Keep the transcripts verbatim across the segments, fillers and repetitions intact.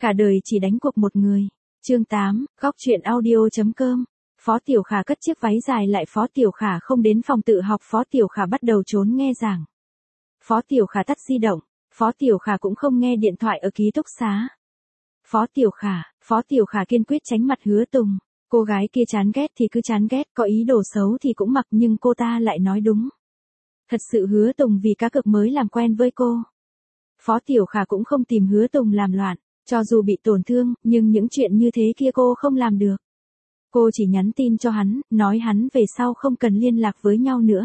Cả đời chỉ đánh cuộc một người. Chương tám, góc truyện audio.com. Phó Tiểu Khả cất chiếc váy dài lại Phó Tiểu Khả không đến phòng tự học, Phó Tiểu Khả bắt đầu trốn nghe giảng. Phó Tiểu Khả tắt di động, Phó Tiểu Khả cũng không nghe điện thoại ở ký túc xá. Phó Tiểu Khả, Phó Tiểu Khả kiên quyết tránh mặt Hứa Tùng. Cô gái kia chán ghét thì cứ chán ghét, có ý đồ xấu thì cũng mặc, nhưng cô ta lại nói đúng. Thật sự Hứa Tùng vì cá cược mới làm quen với cô. Phó Tiểu Khả cũng không tìm Hứa Tùng làm loạn, cho dù bị tổn thương, nhưng những chuyện như thế kia cô không làm được. Cô chỉ nhắn tin cho hắn, nói hắn về sau không cần liên lạc với nhau nữa.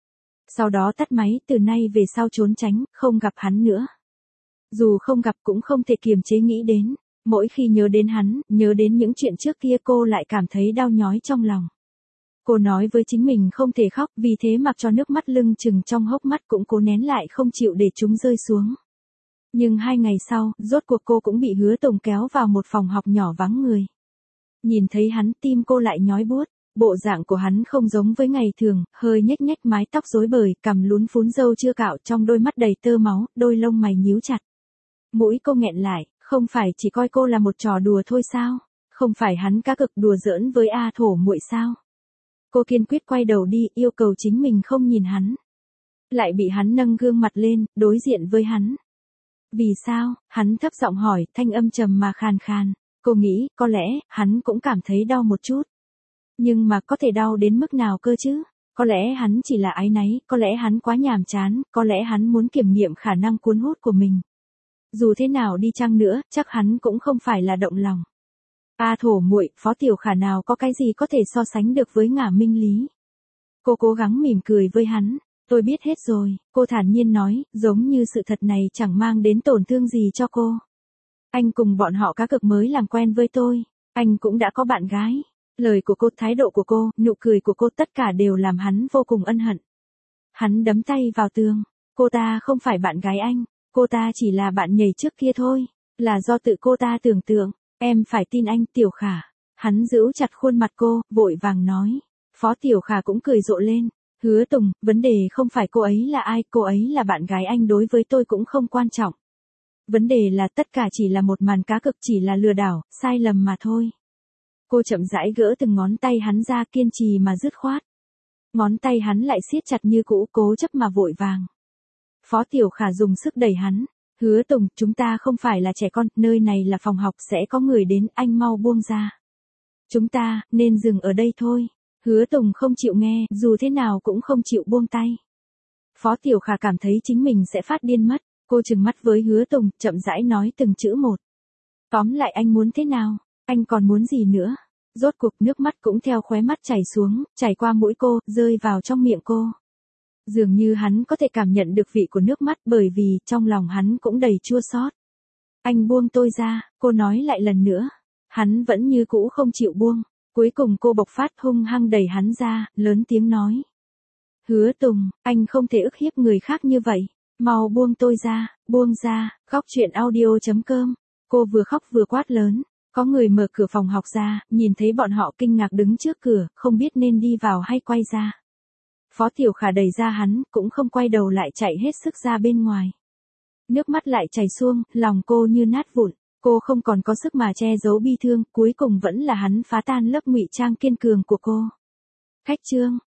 Sau đó tắt máy, từ nay về sau trốn tránh, không gặp hắn nữa. Dù không gặp cũng không thể kiềm chế nghĩ đến. Mỗi khi nhớ đến hắn, nhớ đến những chuyện trước kia cô lại cảm thấy đau nhói trong lòng. Cô nói với chính mình không thể khóc, vì thế mặc cho nước mắt lưng chừng trong hốc mắt cũng cố nén lại không chịu để chúng rơi xuống. Nhưng hai ngày sau, rốt cuộc cô cũng bị Hứa Tùng kéo vào một phòng học nhỏ vắng người. Nhìn thấy hắn, tim cô lại nhói buốt. Bộ dạng của hắn không giống với ngày thường, hơi nhếch nhếch mái tóc rối bời, cằm lún phún râu chưa cạo, trong đôi mắt đầy tơ máu, đôi lông mày nhíu chặt. Mũi cô nghẹn lại, không phải chỉ coi cô là một trò đùa thôi sao? Không phải hắn cá cực đùa giỡn với A Thổ muội sao? Cô kiên quyết quay đầu đi, yêu cầu chính mình không nhìn hắn. Lại bị hắn nâng gương mặt lên, đối diện với hắn. Vì sao? Hắn thấp giọng hỏi, thanh âm trầm mà khàn khàn. Cô nghĩ, có lẽ, hắn cũng cảm thấy đau một chút. Nhưng mà có thể đau đến mức nào cơ chứ? Có lẽ hắn chỉ là áy náy, có lẽ hắn quá nhàm chán, có lẽ hắn muốn kiểm nghiệm khả năng cuốn hút của mình. Dù thế nào đi chăng nữa, chắc hắn cũng không phải là động lòng. A Thổ muội, Phó Tiểu Khả nào có cái gì có thể so sánh được với Ngả Minh Lý. Cô cố gắng mỉm cười với hắn. Tôi biết hết rồi, cô thản nhiên nói, giống như sự thật này chẳng mang đến tổn thương gì cho cô. Anh cùng bọn họ cá cược mới làm quen với tôi. Anh cũng đã có bạn gái. Lời của cô, thái độ của cô, nụ cười của cô, tất cả đều làm hắn vô cùng ân hận. Hắn đấm tay vào tường. Cô ta không phải bạn gái anh. Cô ta chỉ là bạn nhảy trước kia thôi. Là do tự cô ta tưởng tượng. Em phải tin anh, Tiểu Khả. Hắn giữ chặt khuôn mặt cô, vội vàng nói. Phó Tiểu Khả cũng cười rộ lên. Hứa Tùng, vấn đề không phải cô ấy là ai, cô ấy là bạn gái anh, đối với tôi cũng không quan trọng. Vấn đề là tất cả chỉ là một màn cá cực, chỉ là lừa đảo, sai lầm mà thôi. Cô chậm rãi gỡ từng ngón tay hắn ra, kiên trì mà dứt khoát. Ngón tay hắn lại siết chặt như cũ, cố chấp mà vội vàng. Phó Tiểu Khả dùng sức đẩy hắn. Hứa Tùng, chúng ta không phải là trẻ con, nơi này là phòng học, sẽ có người đến, anh mau buông ra. Chúng ta, nên dừng ở đây thôi. Hứa Tùng không chịu nghe, dù thế nào cũng không chịu buông tay. Phó Tiểu Khả cảm thấy chính mình sẽ phát điên mất. Cô trừng mắt với Hứa Tùng, chậm rãi nói từng chữ một. Tóm lại anh muốn thế nào? Anh còn muốn gì nữa? Rốt cuộc nước mắt cũng theo khóe mắt chảy xuống, chảy qua mũi cô, rơi vào trong miệng cô. Dường như hắn có thể cảm nhận được vị của nước mắt, bởi vì trong lòng hắn cũng đầy chua xót. Anh buông tôi ra, cô nói lại lần nữa. Hắn vẫn như cũ không chịu buông. Cuối cùng cô bộc phát, hung hăng đẩy hắn ra, lớn tiếng nói. Hứa Tùng, anh không thể ức hiếp người khác như vậy. Mau buông tôi ra, buông ra. Góc truyện audio.com. Cô vừa khóc vừa quát lớn. Có người mở cửa phòng học ra, nhìn thấy bọn họ kinh ngạc đứng trước cửa, không biết nên đi vào hay quay ra. Phó Tiểu Khả đẩy ra hắn, cũng không quay đầu lại, chạy hết sức ra bên ngoài. Nước mắt lại chảy xuông, lòng cô như nát vụn. Cô không còn có sức mà che giấu bi thương, cuối cùng vẫn là hắn phá tan lớp ngụy trang kiên cường của cô. Khách trương,